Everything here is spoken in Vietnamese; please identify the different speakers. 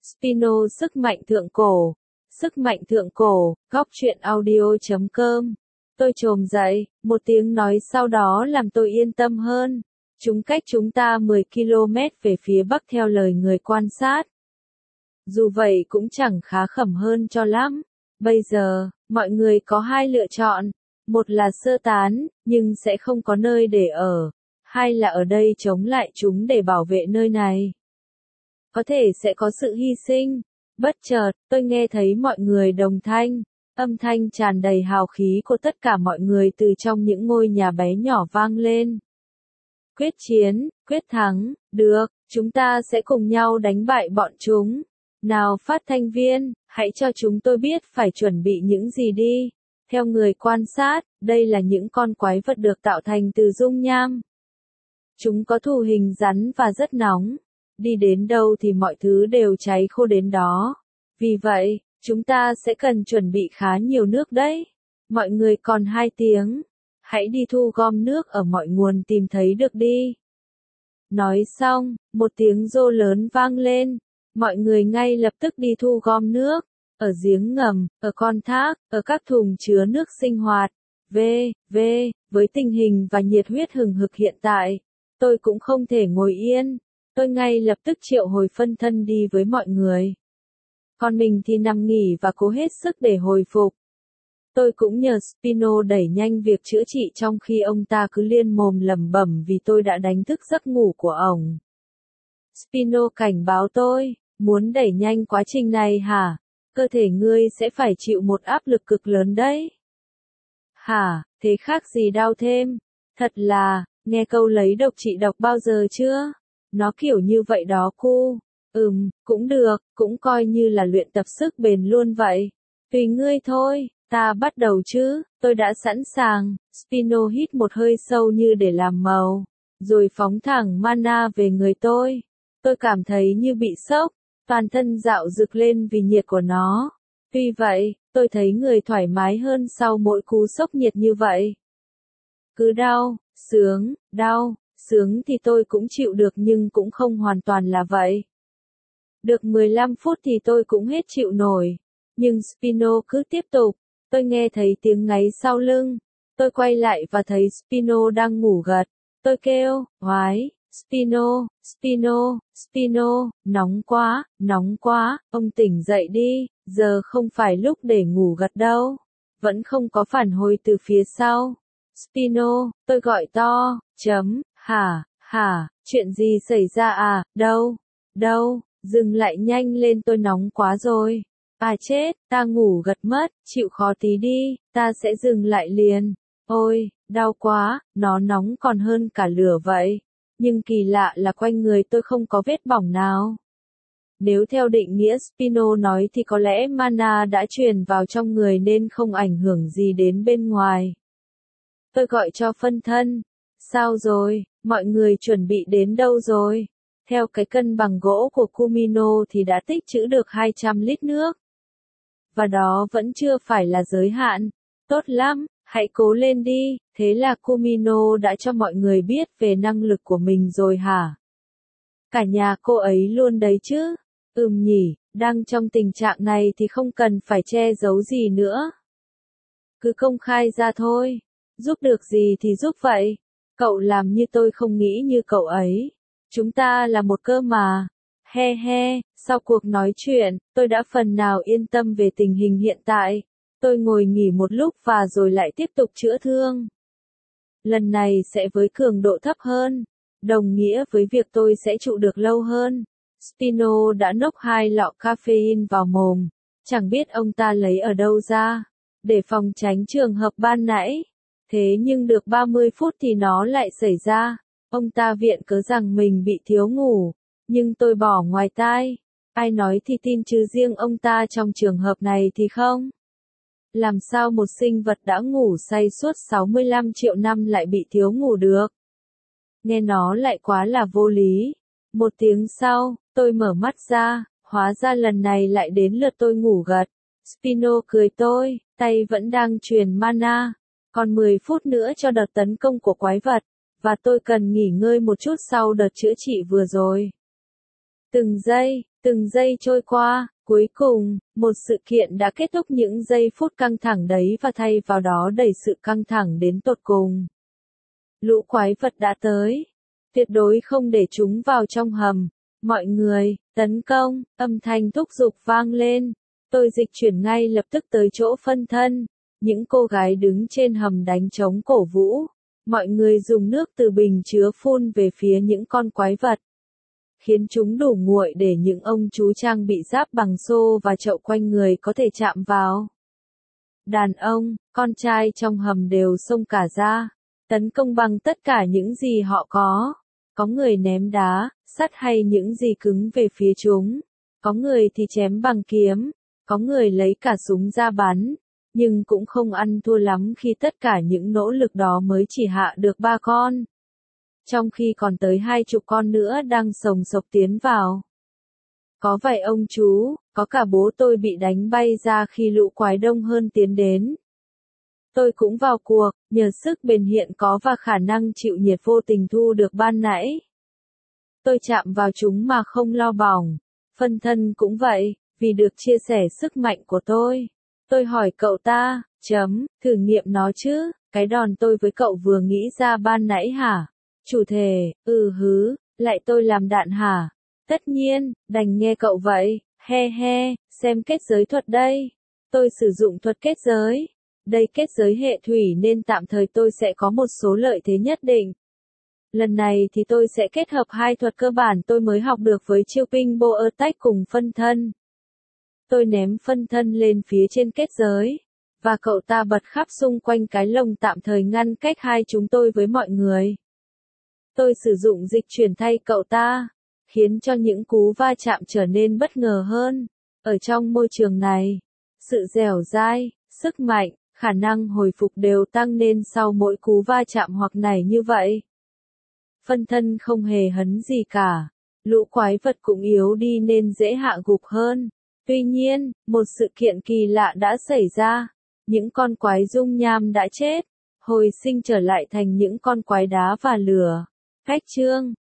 Speaker 1: Spino sức mạnh thượng cổ. Sức mạnh thượng cổ, góc truyện audio.com. Tôi chồm dậy, một tiếng nói sau đó làm tôi yên tâm hơn. Chúng cách chúng ta 10 km về phía bắc theo lời người quan sát. Dù vậy cũng chẳng khá khẩm hơn cho lắm. Bây giờ, mọi người có hai lựa chọn. Một là sơ tán, nhưng sẽ không có nơi để ở. Hai là ở đây chống lại chúng để bảo vệ nơi này. Có thể sẽ có sự hy sinh. Bất chợt, tôi nghe thấy mọi người đồng thanh. Âm thanh tràn đầy hào khí của tất cả mọi người từ trong những ngôi nhà bé nhỏ vang lên. Quyết chiến, quyết thắng, được, chúng ta sẽ cùng nhau đánh bại bọn chúng. Nào phát thanh viên, hãy cho chúng tôi biết phải chuẩn bị những gì đi. Theo người quan sát, đây là những con quái vật được tạo thành từ dung nham. Chúng có thù hình rắn và rất nóng. Đi đến đâu thì mọi thứ đều cháy khô đến đó. Vì vậy, chúng ta sẽ cần chuẩn bị khá nhiều nước đấy. Mọi người còn 2 tiếng. Hãy đi thu gom nước ở mọi nguồn tìm thấy được đi. Nói xong, một tiếng rô lớn vang lên. Mọi người ngay lập tức đi thu gom nước. Ở giếng ngầm, ở con thác, ở các thùng chứa nước sinh hoạt. Với tình hình và nhiệt huyết hừng hực hiện tại, tôi cũng không thể ngồi yên. Tôi ngay lập tức triệu hồi phân thân đi với mọi người. Còn mình thì nằm nghỉ và cố hết sức để hồi phục. Tôi cũng nhờ Spino đẩy nhanh việc chữa trị trong khi ông ta cứ liên mồm lẩm bẩm vì tôi đã đánh thức giấc ngủ của ổng. Spino cảnh báo tôi, muốn đẩy nhanh quá trình này hả? Cơ thể ngươi sẽ phải chịu một áp lực cực lớn đấy. Hả, thế khác gì đau thêm? Thật là, nghe câu lấy độc trị độc bao giờ chưa? Nó kiểu như vậy đó cu. Cũng được, cũng coi như là luyện tập sức bền luôn vậy. Tùy ngươi thôi, ta bắt đầu chứ, tôi đã sẵn sàng. Spino hít một hơi sâu như để làm màu, rồi phóng thẳng mana về người tôi. Tôi cảm thấy như bị sốc, toàn thân dạo rực lên vì nhiệt của nó. Tuy vậy, tôi thấy người thoải mái hơn sau mỗi cú sốc nhiệt như vậy. Cứ đau, sướng thì tôi cũng chịu được nhưng cũng không hoàn toàn là vậy. Được 15 phút thì tôi cũng hết chịu nổi. Nhưng Spino cứ tiếp tục. Tôi nghe thấy tiếng ngáy sau lưng. Tôi quay lại và thấy Spino đang ngủ gật. Tôi kêu, oái, Spino, nóng quá, ông tỉnh dậy đi, giờ không phải lúc để ngủ gật đâu. Vẫn không có phản hồi từ phía sau. Spino, tôi gọi to, hả, chuyện gì xảy ra à, đâu, dừng lại nhanh lên tôi nóng quá rồi. À chết, ta ngủ gật mất, chịu khó tí đi, ta sẽ dừng lại liền. Ôi, đau quá, nó nóng còn hơn cả lửa vậy. Nhưng kỳ lạ là quanh người tôi không có vết bỏng nào. Nếu theo định nghĩa Spino nói thì có lẽ mana đã truyền vào trong người nên không ảnh hưởng gì đến bên ngoài. Tôi gọi cho phân thân. Sao rồi, mọi người chuẩn bị đến đâu rồi? Theo cái cân bằng gỗ của Kumino thì đã tích trữ được 200 lít nước. Và đó vẫn chưa phải là giới hạn. Tốt lắm, hãy cố lên đi. Thế là Kumino đã cho mọi người biết về năng lực của mình rồi hả? Cả nhà cô ấy luôn đấy chứ? Nhỉ, đang trong tình trạng này thì không cần phải che giấu gì nữa. Cứ công khai ra thôi. Giúp được gì thì giúp vậy. Cậu làm như tôi không nghĩ như cậu ấy. Chúng ta là một cơ mà. Sau cuộc nói chuyện, tôi đã phần nào yên tâm về tình hình hiện tại. Tôi ngồi nghỉ một lúc và rồi lại tiếp tục chữa thương. Lần này sẽ với cường độ thấp hơn, đồng nghĩa với việc tôi sẽ trụ được lâu hơn. Spino đã nốc 2 lọ caffeine vào mồm, chẳng biết ông ta lấy ở đâu ra, để phòng tránh trường hợp ban nãy. Thế nhưng được 30 phút thì nó lại xảy ra. Ông ta viện cớ rằng mình bị thiếu ngủ, nhưng tôi bỏ ngoài tai. Ai nói thì tin chứ riêng ông ta trong trường hợp này thì không. Làm sao một sinh vật đã ngủ say suốt 65 triệu năm lại bị thiếu ngủ được? Nghe nó lại quá là vô lý. 1 tiếng sau, tôi mở mắt ra, hóa ra lần này lại đến lượt tôi ngủ gật. Spino cười tôi, tay vẫn đang truyền mana. Còn 10 phút nữa cho đợt tấn công của quái vật, và tôi cần nghỉ ngơi một chút sau đợt chữa trị vừa rồi. Từng giây, Từng giây trôi qua, cuối cùng, một sự kiện đã kết thúc những giây phút căng thẳng đấy và thay vào đó đẩy sự căng thẳng đến tột cùng. Lũ quái vật đã tới. Tuyệt đối không để chúng vào trong hầm. Mọi người, tấn công, âm thanh thúc giục vang lên. Tôi dịch chuyển ngay lập tức tới chỗ phân thân. Những cô gái đứng trên hầm đánh trống cổ vũ. Mọi người dùng nước từ bình chứa phun về phía những con quái vật, khiến chúng đủ nguội để những ông chú trang bị giáp bằng xô và chậu quanh người có thể chạm vào. Đàn ông, con trai trong hầm đều xông cả ra, tấn công bằng tất cả những gì họ có. Có người ném đá, sắt hay những gì cứng về phía chúng. Có người thì chém bằng kiếm. Có người lấy cả súng ra bắn. Nhưng cũng không ăn thua lắm khi tất cả những nỗ lực đó mới chỉ hạ được 3 con. Trong khi còn tới 20 con nữa đang sồng sộc tiến vào. Có vài ông chú, có cả bố tôi bị đánh bay ra khi lũ quái đông hơn tiến đến. Tôi cũng vào cuộc, nhờ sức bền hiện có và khả năng chịu nhiệt vô tình thu được ban nãy. Tôi chạm vào chúng mà không lo bỏng. Phân thân cũng vậy, vì được chia sẻ sức mạnh của tôi. Tôi hỏi cậu ta, thử nghiệm nó chứ, cái đòn tôi với cậu vừa nghĩ ra ban nãy hả? Chủ thể, lại tôi làm đạn hả? Tất nhiên, đành nghe cậu vậy, xem kết giới thuật đây. Tôi sử dụng thuật kết giới. Đây kết giới hệ thủy nên tạm thời tôi sẽ có một số lợi thế nhất định. Lần này thì tôi sẽ kết hợp hai thuật cơ bản tôi mới học được với chiêu Pinball Attack cùng phân thân. Tôi ném phân thân lên phía trên kết giới, và cậu ta bật khắp xung quanh cái lồng tạm thời ngăn cách hai chúng tôi với mọi người. Tôi sử dụng dịch chuyển thay cậu ta, khiến cho những cú va chạm trở nên bất ngờ hơn. Ở trong môi trường này, sự dẻo dai, sức mạnh, khả năng hồi phục đều tăng lên sau mỗi cú va chạm hoặc nảy như vậy. Phân thân không hề hấn gì cả. Lũ quái vật cũng yếu đi nên dễ hạ gục hơn. Tuy nhiên, một sự kiện kỳ lạ đã xảy ra. Những con quái dung nham đã chết, hồi sinh trở lại thành những con quái đá và lửa. Khách chương